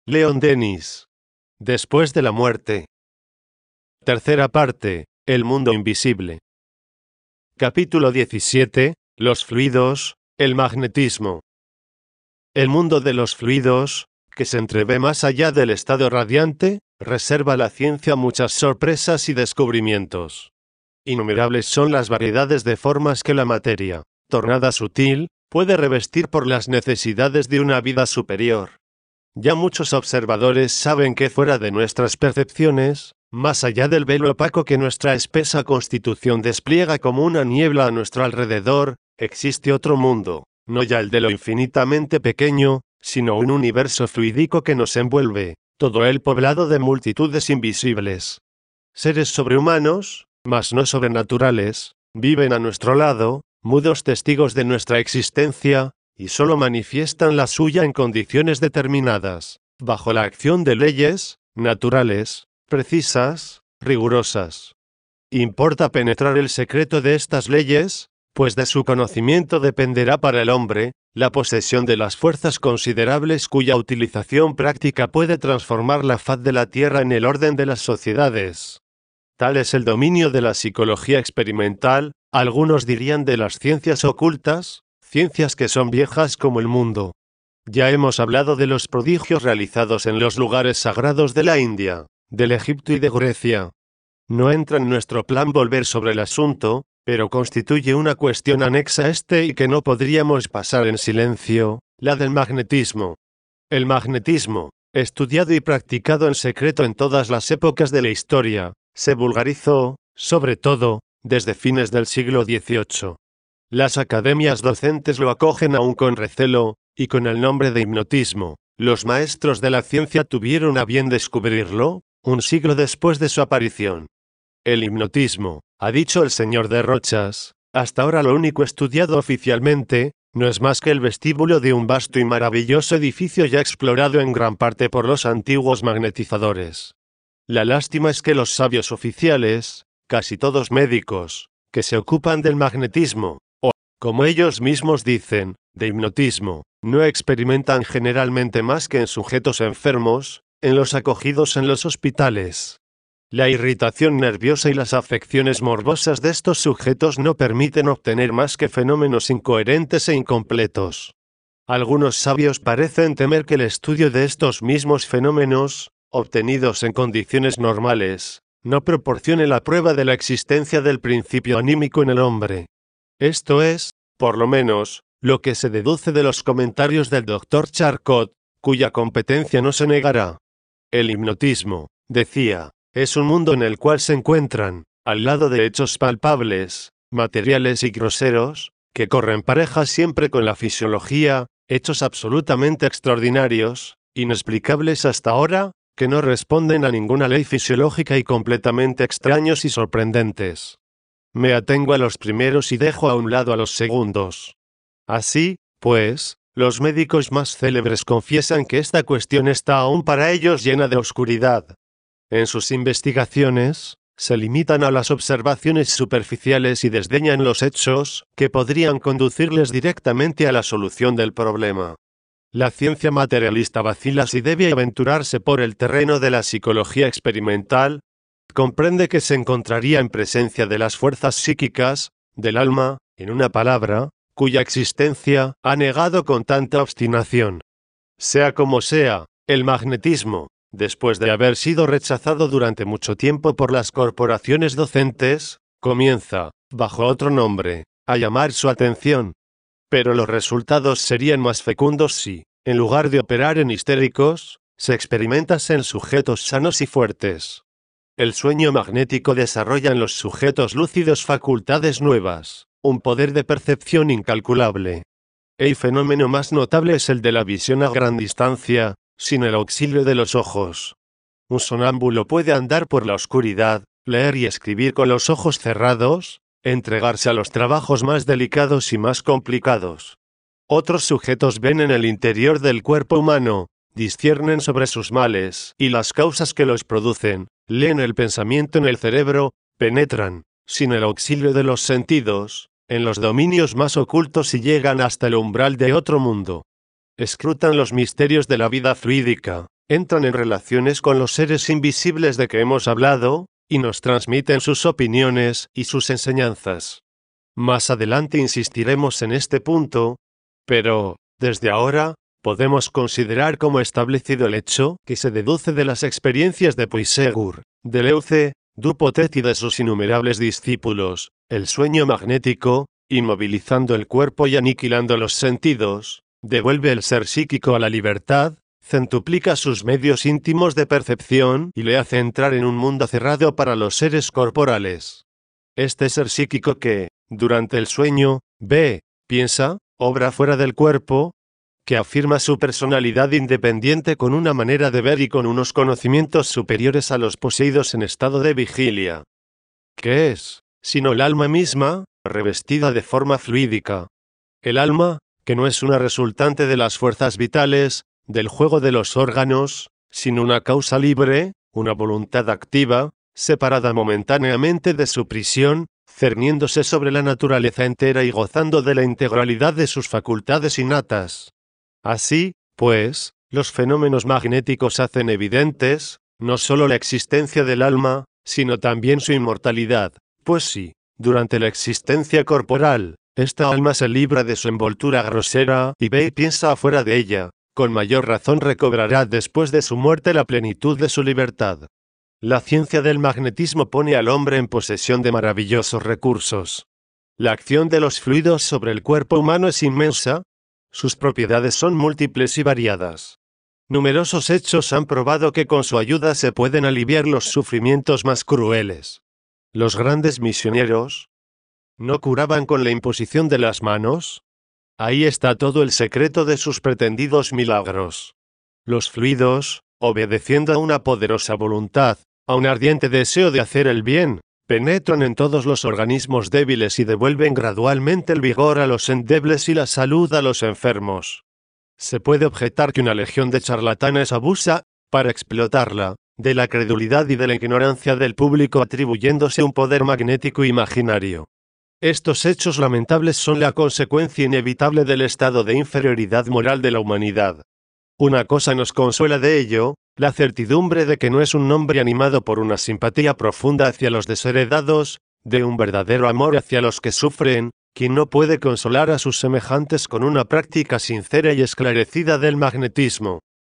Leon Denis. Después de la muerte. Tercera parte. El mundo invisible. Capítulo 17. Los fluidos, el magnetismo. El mundo de los fluidos, que se entrevé más allá del estado radiante, reserva a la ciencia muchas sorpresas y descubrimientos. Innumerables son las variedades de formas que la materia, tornada sutil, puede revestir por las necesidades de una vida superior. Ya muchos observadores saben que fuera de nuestras percepciones, más allá del velo opaco que nuestra espesa constitución despliega como una niebla a nuestro alrededor, existe otro mundo, no ya el de lo infinitamente pequeño, sino un universo fluídico que nos envuelve, todo él poblado de multitudes invisibles. Seres sobrehumanos, mas no sobrenaturales, viven a nuestro lado, mudos testigos de nuestra existencia, y solo manifiestan la suya en condiciones determinadas, bajo la acción de leyes naturales, precisas, rigurosas. Importa penetrar el secreto de estas leyes, pues de su conocimiento dependerá para el hombre la posesión de las fuerzas considerables cuya utilización práctica puede transformar la faz de la Tierra en el orden de las sociedades. Tal es el dominio de la psicología experimental, algunos dirían de las ciencias ocultas, ciencias que son viejas como el mundo. Ya hemos hablado de los prodigios realizados en los lugares sagrados de la India, del Egipto y de Grecia. No entra en nuestro plan volver sobre el asunto, pero constituye una cuestión anexa a este y que no podríamos pasar en silencio, la del magnetismo. El magnetismo, estudiado y practicado en secreto en todas las épocas de la historia, se vulgarizó, sobre todo, desde fines del siglo XVIII. Las academias docentes lo acogen aún con recelo, y con el nombre de hipnotismo. Los maestros de la ciencia tuvieron a bien descubrirlo, un siglo después de su aparición. El hipnotismo, ha dicho el señor de Rochas, hasta ahora lo único estudiado oficialmente, no es más que el vestíbulo de un vasto y maravilloso edificio ya explorado en gran parte por los antiguos magnetizadores. La lástima es que los sabios oficiales, casi todos médicos, que se ocupan del magnetismo, o, como ellos mismos dicen, de hipnotismo, no experimentan generalmente más que en sujetos enfermos, en los acogidos en los hospitales. La irritación nerviosa y las afecciones morbosas de estos sujetos no permiten obtener más que fenómenos incoherentes e incompletos. Algunos sabios parecen temer que el estudio de estos mismos fenómenos, obtenidos en condiciones normales, no proporcione la prueba de la existencia del principio anímico en el hombre. Esto es, por lo menos, lo que se deduce de los comentarios del Dr. Charcot, cuya competencia no se negará. El hipnotismo, decía, es un mundo en el cual se encuentran, al lado de hechos palpables, materiales y groseros, que corren parejas siempre con la fisiología, hechos absolutamente extraordinarios, inexplicables hasta ahora, que no responden a ninguna ley fisiológica y completamente extraños y sorprendentes. Me atengo a los primeros y dejo a un lado a los segundos. Así, pues, los médicos más célebres confiesan que esta cuestión está aún para ellos llena de oscuridad. En sus investigaciones, se limitan a las observaciones superficiales y desdeñan los hechos que podrían conducirles directamente a la solución del problema. La ciencia materialista vacila si debe aventurarse por el terreno de la psicología experimental. Comprende que se encontraría en presencia de las fuerzas psíquicas, del alma, en una palabra, cuya existencia ha negado con tanta obstinación. Sea como sea, el magnetismo, después de haber sido rechazado durante mucho tiempo por las corporaciones docentes, comienza, bajo otro nombre, a llamar su atención. Pero los resultados serían más fecundos si, en lugar de operar en histéricos, se experimentase en sujetos sanos y fuertes. El sueño magnético desarrolla en los sujetos lúcidos facultades nuevas, un poder de percepción incalculable. El fenómeno más notable es el de la visión a gran distancia, sin el auxilio de los ojos. Un sonámbulo puede andar por la oscuridad, leer y escribir con los ojos cerrados, entregarse a los trabajos más delicados y más complicados. Otros sujetos ven en el interior del cuerpo humano, disciernen sobre sus males y las causas que los producen, leen el pensamiento en el cerebro, penetran, sin el auxilio de los sentidos, en los dominios más ocultos y llegan hasta el umbral de otro mundo. Escrutan los misterios de la vida fluídica, entran en relaciones con los seres invisibles de que hemos hablado, y nos transmiten sus opiniones y sus enseñanzas. Más adelante insistiremos en este punto, pero, desde ahora, podemos considerar como establecido el hecho que se deduce de las experiencias de Puisegur, de Leuce, Dupotet y de sus innumerables discípulos, el sueño magnético, inmovilizando el cuerpo y aniquilando los sentidos, devuelve el ser psíquico a la libertad, centuplica sus medios íntimos de percepción y le hace entrar en un mundo cerrado para los seres corporales. Este ser psíquico que, durante el sueño, ve, piensa, obra fuera del cuerpo, que afirma su personalidad independiente con una manera de ver y con unos conocimientos superiores a los poseídos en estado de vigilia. ¿Qué es, sino el alma misma, revestida de forma fluídica? El alma, que no es una resultante de las fuerzas vitales, del juego de los órganos, sino una causa libre, una voluntad activa, separada momentáneamente de su prisión, cerniéndose sobre la naturaleza entera y gozando de la integralidad de sus facultades innatas. Así, pues, los fenómenos magnéticos hacen evidentes, no solo la existencia del alma, sino también su inmortalidad, pues si, durante la existencia corporal, esta alma se libra de su envoltura grosera y ve y piensa afuera de ella, con mayor razón recobrará después de su muerte la plenitud de su libertad. La ciencia del magnetismo pone al hombre en posesión de maravillosos recursos. La acción de los fluidos sobre el cuerpo humano es inmensa. Sus propiedades son múltiples y variadas. Numerosos hechos han probado que con su ayuda se pueden aliviar los sufrimientos más crueles. Los grandes misioneros no curaban con la imposición de las manos. Ahí está todo el secreto de sus pretendidos milagros. Los fluidos, obedeciendo a una poderosa voluntad, a un ardiente deseo de hacer el bien, penetran en todos los organismos débiles y devuelven gradualmente el vigor a los endebles y la salud a los enfermos. Se puede objetar que una legión de charlatanes abusa, para explotarla, de la credulidad y de la ignorancia del público atribuyéndose un poder magnético imaginario. Estos hechos lamentables son la consecuencia inevitable del estado de inferioridad moral de la humanidad. Una cosa nos consuela de ello, la certidumbre de que no es un hombre animado por una simpatía profunda hacia los desheredados, de un verdadero amor hacia los que sufren, quien no puede consolar a sus semejantes con una práctica sincera y esclarecida del magnetismo.